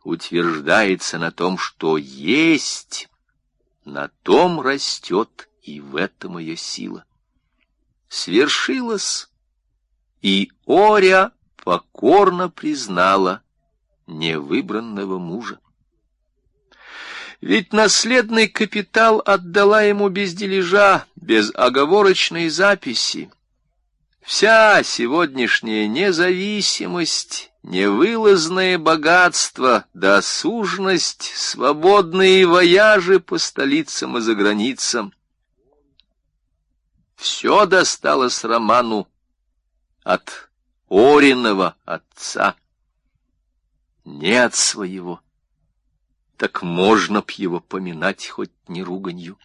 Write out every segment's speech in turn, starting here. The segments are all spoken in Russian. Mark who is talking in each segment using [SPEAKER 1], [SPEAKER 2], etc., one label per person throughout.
[SPEAKER 1] утверждается на том, что есть, на том растет и в этом ее сила. Свершилось, и Оря покорно признала невыбранного мужа. Ведь наследный капитал отдала ему без дележа, без оговорочной записи. Вся сегодняшняя независимость, невылазное богатство, досужность, свободные вояжи по столицам и за границам — все досталось Роману от Ориного отца, не от своего. Так можно б его поминать хоть не руганью.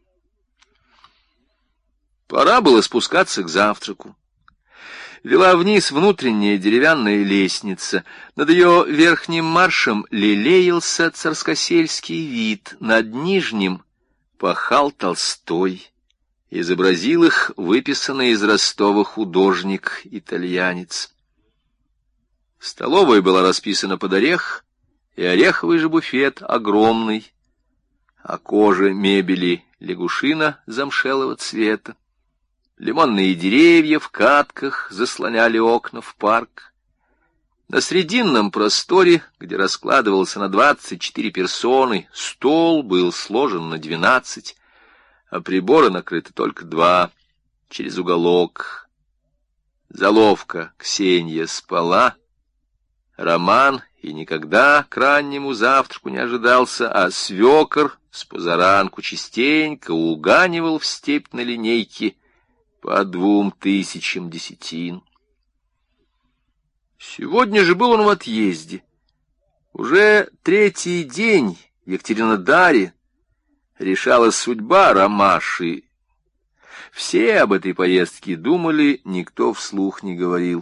[SPEAKER 1] Пора было спускаться к завтраку. Вела вниз внутренняя деревянная лестница. Над ее верхним маршем лелеялся царскосельский вид. Над нижним пахал Толстой. Изобразил их выписанный из Ростова художник-итальянец. Столовая была расписана под орех, и ореховый же буфет огромный, а кожа мебели лягушина замшелого цвета. Лимонные деревья в катках заслоняли окна в парк. На срединном просторе, где раскладывался на 24 персоны, стол был сложен на 12, а приборы накрыты только 2, через уголок. Заловка Ксенья спала, Роман и никогда к раннему завтраку не ожидался, а свекор с позаранку частенько уганивал в степь на линейке по 2000 десятин. Сегодня же был он в отъезде. Уже 3-й день в Екатеринодаре решалась судьба Ромаши. Все об этой поездке думали, никто вслух не говорил.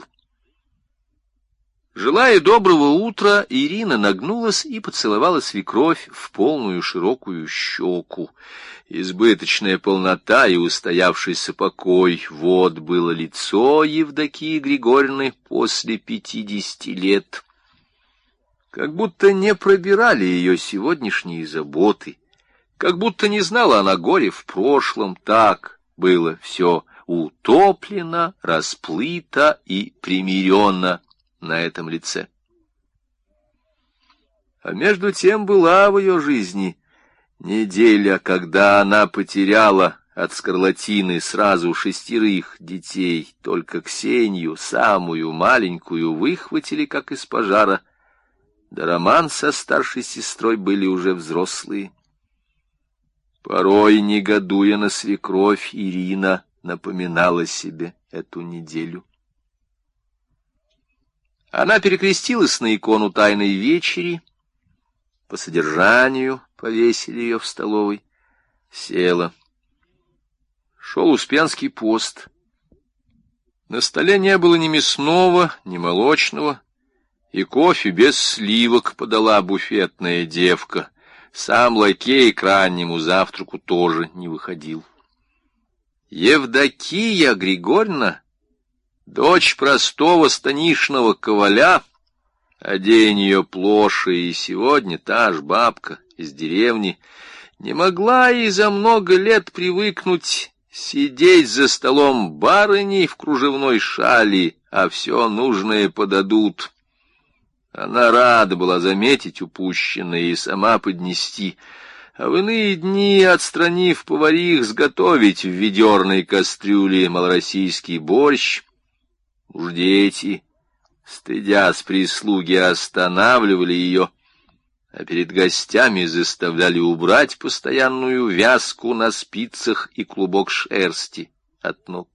[SPEAKER 1] Желая доброго утра, Ирина нагнулась и поцеловала свекровь в полную широкую щеку. Избыточная полнота и устоявшийся покой — вот было лицо Евдокии Григорьевны после 50 лет. Как будто не пробирали ее сегодняшние заботы, как будто не знала она горя в прошлом. Так было все утоплено, расплыто и примиренно на этом лице. А между тем была в ее жизни неделя, когда она потеряла от скарлатины сразу 6 детей. Только Ксению, самую маленькую, выхватили, как из пожара. Да Роман со старшей сестрой были уже взрослые. Порой, негодуя на свекровь, Ирина напоминала себе эту неделю. Она перекрестилась на икону Тайной вечери. По содержанию повесили ее в столовой. Села. Шел Успенский пост. На столе не было ни мясного, ни молочного, и кофе без сливок подала буфетная девка. Сам лакей к раннему завтраку тоже не выходил. Евдокия Григорьевна, дочь простого станишного коваля, а день ее плоше, и сегодня та ж бабка из деревни, не могла и за много лет привыкнуть сидеть за столом барыней в кружевной шали, а все нужное подадут. Она рада была заметить упущенное и сама поднести, а в иные дни, отстранив поварих, сготовить в ведерной кастрюле малороссийский борщ. Уж дети, стыдясь прислуги, останавливали ее, а перед гостями заставляли убрать постоянную вязку на спицах и клубок шерсти от ног.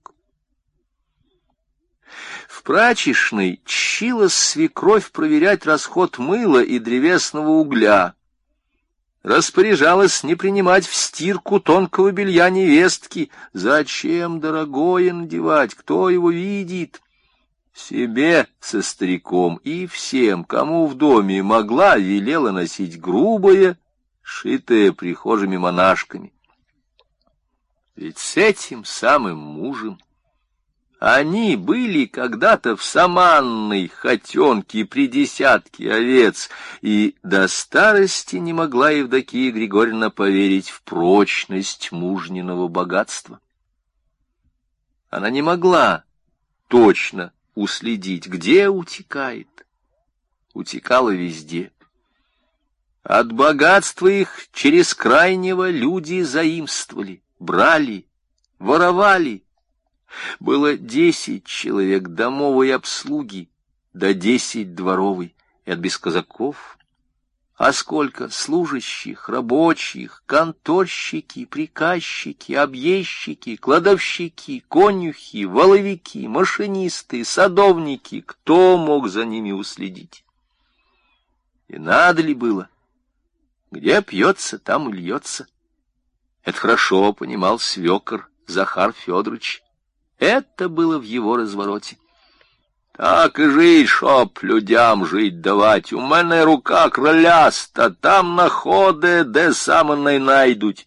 [SPEAKER 1] В прачечной тщилась свекровь проверять расход мыла и древесного угля. Распоряжалась не принимать в стирку тонкого белья невестки. Зачем дорогое надевать, кто его видит? Себе со стариком и всем, кому в доме могла, велела носить грубое, шитое прихожими монашками. Ведь с этим самым мужем Они были когда-то в саманной хотенке при десятке овец, и до старости не могла Евдокия Григорьевна поверить в прочность мужниного богатства. Она не могла точно уследить, где утекает. Утекала везде. От богатства их через крайнего люди заимствовали, брали, воровали. Было 10 человек домовой обслуги, да 10 дворовой, и от без казаков. А сколько служащих, рабочих, конторщики, приказчики, объездчики, кладовщики, конюхи, воловики, машинисты, садовники, кто мог за ними уследить? И надо ли было? Где пьется, там и льется. Это хорошо понимал свекор Захар Федорович. Это было в его развороте. Так и жить, чтоб людям жить давать. У мене рука кроляста, там находи, де самоной найдуть.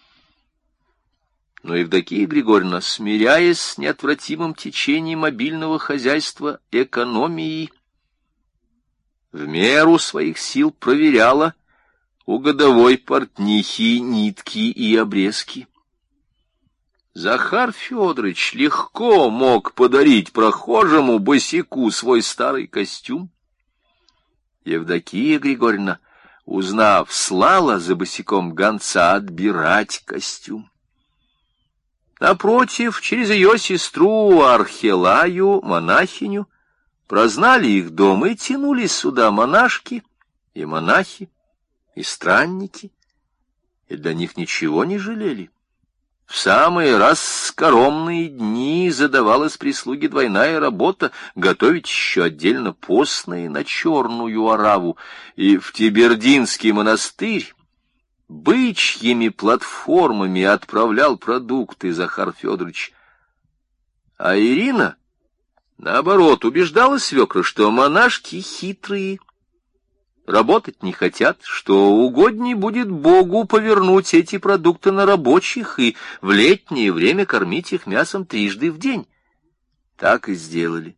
[SPEAKER 1] Но Евдокия Григорьевна, смиряясь с неотвратимым течением мобильного хозяйства экономии, в меру своих сил проверяла у годовой портнихи нитки и обрезки. Захар Федорович легко мог подарить прохожему босяку свой старый костюм. Евдокия Григорьевна, узнав, слала за босяком гонца отбирать костюм. Напротив, через ее сестру Архелаю, монахиню, прознали их дом и тянулись сюда монашки и монахи, и странники, и для них ничего не жалели. В самые раскоромные дни задавалась прислуге двойная работа — готовить еще отдельно постные на черную ораву, и в Тибердинский монастырь бычьими платформами отправлял продукты Захар Федорович. А Ирина, наоборот, убеждала свекра, что монашки хитрые, работать не хотят, что угодней будет Богу повернуть эти продукты на рабочих и в летнее время кормить их мясом 3 раза в день. Так и сделали.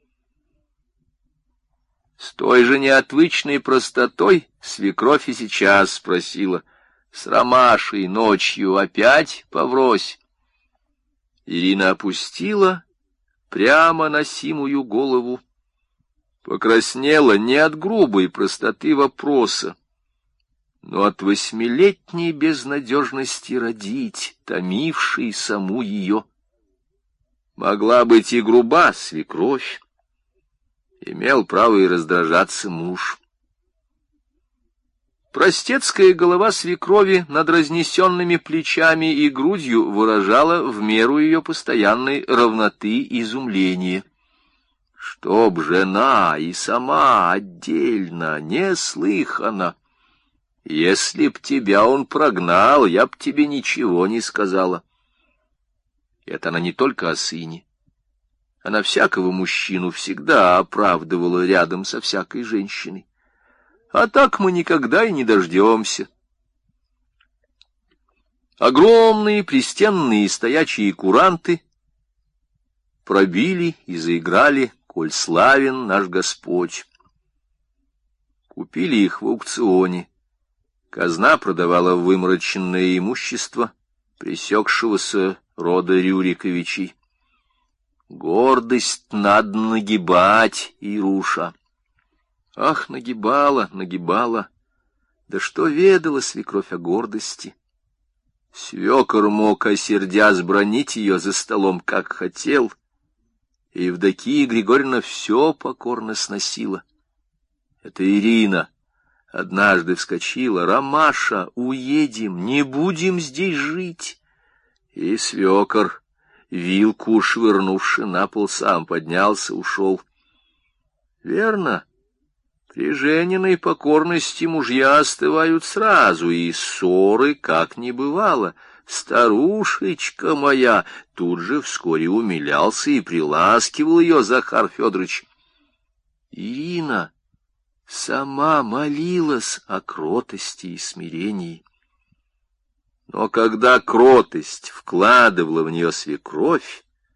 [SPEAKER 1] С той же неотвычной простотой свекровь и сейчас спросила: «С Ромашей ночью опять поврось?» Ирина опустила прямо носимую голову, покраснела не от грубой простоты вопроса, но от 8-летней безнадежности родить, томившей саму ее. Могла быть и груба свекровь, имел право и раздражаться муж. Простецкая голова свекрови над разнесенными плечами и грудью выражала в меру ее постоянной равноты изумление. Чтоб жена и сама отдельно, неслыханно. Если б тебя он прогнал, я б тебе ничего не сказала. Это она не только о сыне. Она всякого мужчину всегда оправдывала рядом со всякой женщиной. А так мы никогда и не дождемся. Огромные пристенные стоячие куранты пробили и заиграли «Коль славен наш Господь». Купили их в аукционе. Казна продавала вымороченное имущество пресекшегося рода Рюриковичей. Гордость надо нагибать, Ируша. Ах, нагибала, нагибала. Да что ведала свекровь о гордости? Свекор мог, осердясь, бранить ее за столом, как хотел, и Евдокия Григорьевна все покорно сносила. Это Ирина однажды вскочила: «Ромаша, уедем, не будем здесь жить!» И свекор, вилку швырнувши на пол, сам поднялся, ушел. Верно, при жениной покорности мужья остывают сразу, и ссоры как не бывало. «Старушечка моя!» Тут же вскоре умилялся и приласкивал ее Захар Федорович. Ирина сама молилась о кротости и смирении. Но когда кротость вкладывала в нее свекровь,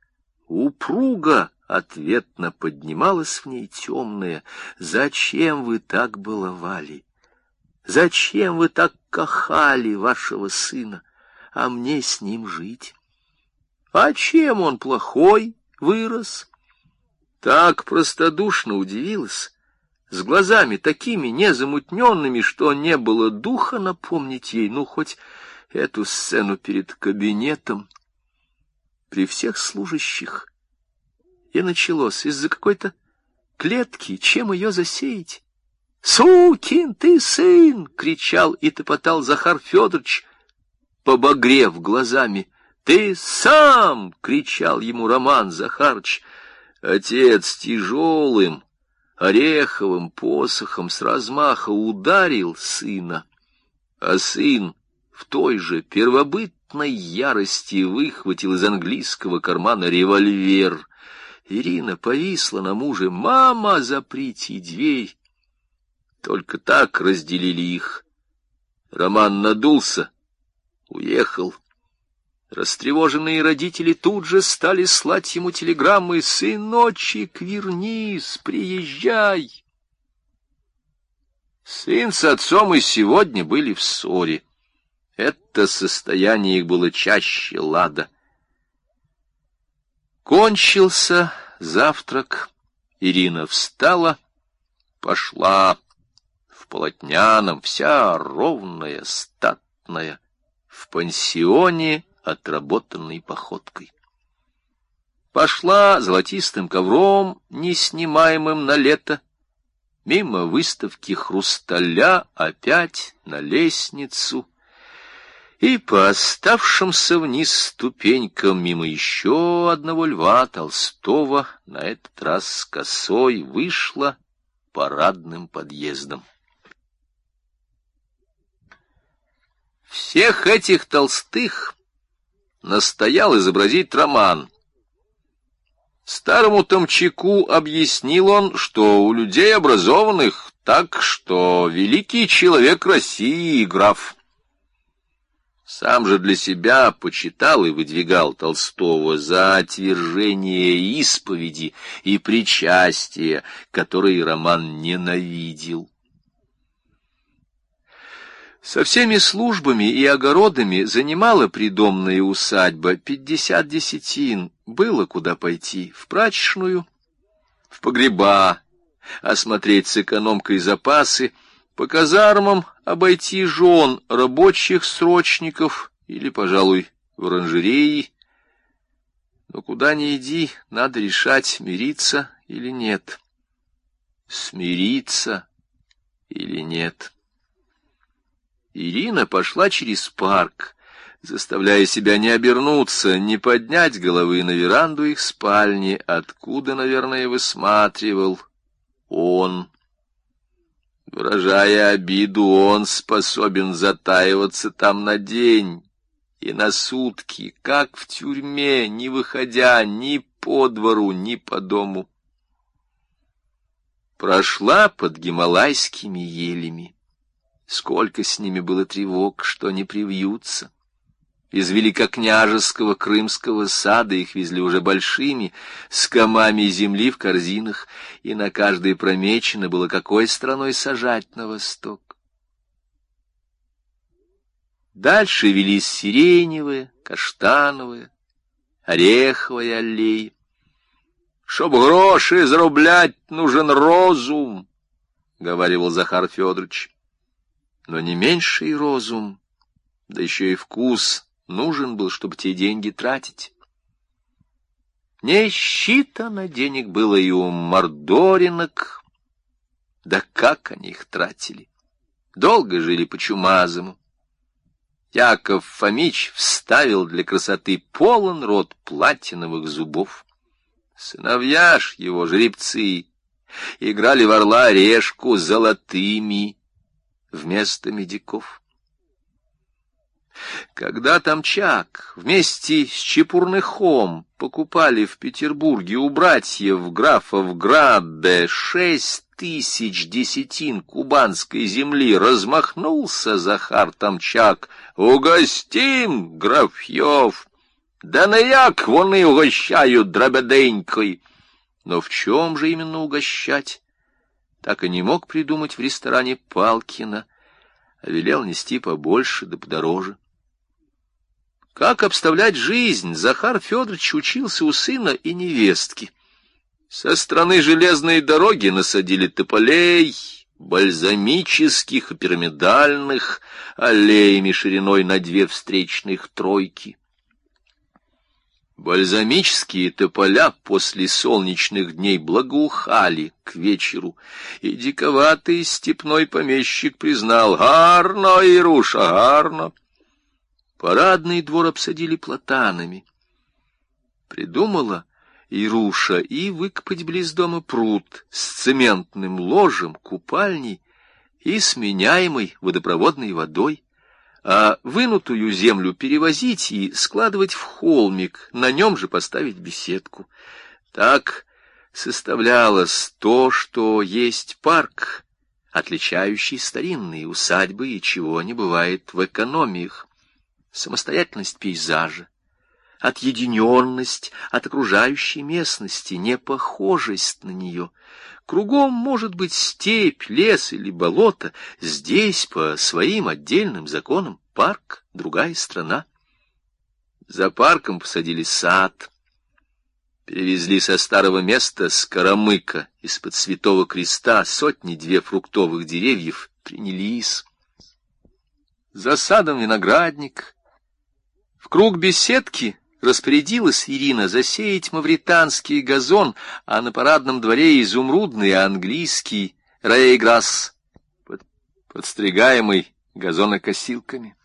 [SPEAKER 1] упруго ответно поднималось в ней темное: «Зачем вы так баловали? Зачем вы так кахали вашего сына? А мне с ним жить? А чем он плохой вырос?» Так простодушно удивилась, с глазами такими незамутненными, что не было духа напомнить ей, ну, хоть эту сцену перед кабинетом, при всех служащих. И началось из-за какой-то клетки, чем ее засеять. «Сукин ты сын!» — кричал и топотал Захар Федорович, побагрев глазами. «Ты сам!» — кричал ему Роман Захарыч. Отец тяжелым ореховым посохом с размаха ударил сына, а сын в той же первобытной ярости выхватил из английского кармана револьвер. Ирина повисла на муже: «Мама, заприте дверь!» Только так разделили их. Роман надулся, уехал. Растревоженные родители тут же стали слать ему телеграммы: «Сыночек, вернись, приезжай!» Сын с отцом и сегодня были в ссоре. Это состояние их было чаще лада. Кончился завтрак. Ирина встала, пошла в полотняном, вся ровная, статная, в пансионе, отработанной походкой. Пошла золотистым ковром, неснимаемым на лето, мимо выставки хрусталя, опять на лестницу, и по оставшимся вниз ступенькам мимо еще одного Льва Толстого, на этот раз с косой, вышла парадным подъездом. Всех этих Толстых настоял изобразить Роман. Старому Томчаку объяснил он, что у людей образованных так, что великий человек России граф. Сам же для себя почитал и выдвигал Толстого за отвержение исповеди и причастия, которые Роман ненавидел. Со всеми службами и огородами занимала придомная усадьба 50 десятин. Было куда пойти: в прачечную, в погреба, осмотреть с экономкой запасы, по казармам обойти жен рабочих срочников или, пожалуй, в оранжереи. Но куда ни иди, надо решать, мириться или нет. Смириться или нет. Ирина пошла через парк, заставляя себя не обернуться, не поднять головы на веранду их спальни, откуда, наверное, высматривал он. Выражая обиду, он способен затаиваться там на день и на сутки, как в тюрьме, не выходя ни по двору, ни по дому. Прошла под гималайскими елями. Сколько с ними было тревог, что не привьются. Из великокняжеского крымского сада их везли уже большими, с комами земли в корзинах, и на каждой промечено было, какой стороной сажать на восток. Дальше велись сиреневые, каштановые, ореховые аллеи. «Чтоб гроши зарублять, нужен розум», — говаривал Захар Федорович. Но не меньший розум, да еще и вкус нужен был, чтобы те деньги тратить. Не считано денег было и у мордоринок, да как они их тратили. Долго жили по-чумазому. Яков Фомич вставил для красоты полон рот платиновых зубов. Сыновья ж его, жеребцы, играли в орла-решку золотыми вместо медиков. Когда Томчак вместе с Чепурныхом покупали в Петербурге у братьев графов Градде 6000 десятин кубанской земли, размахнулся Захар Томчак: «Угостим, графьев!» Да на як вони угощают дробяденькой. Но в чем же именно угощать? Так и не мог придумать в ресторане Палкина, а велел нести побольше да подороже. Как обставлять жизнь, Захар Федорович учился у сына и невестки. Со стороны железной дороги насадили тополей, бальзамических и пирамидальных, аллеями шириной на 2 встречных тройки. Бальзамические тополя после солнечных дней благоухали к вечеру, и диковатый степной помещик признал: «Гарно, Ируша, гарно!» Парадный двор обсадили платанами. Придумала Ируша и выкопать близ дома пруд с цементным ложем, купальней и сменяемой водопроводной водой, а вынутую землю перевозить и складывать в холмик, на нем же поставить беседку. Так составлялось то, что есть парк, отличающий старинные усадьбы и чего не бывает в экономиях. Самостоятельность пейзажа, отъединенность от окружающей местности, непохожесть на нее. Кругом может быть степь, лес или болото, здесь по своим отдельным законам парк, другая страна. За парком посадили сад, перевезли со старого места скоромыка из-под Святого Креста 100-2 фруктовых деревьев, принялись. За садом виноградник. В круг беседки распорядилась Ирина засеять мавританский газон, а на парадном дворе изумрудный английский рейграсс, подстригаемый газонокосилками.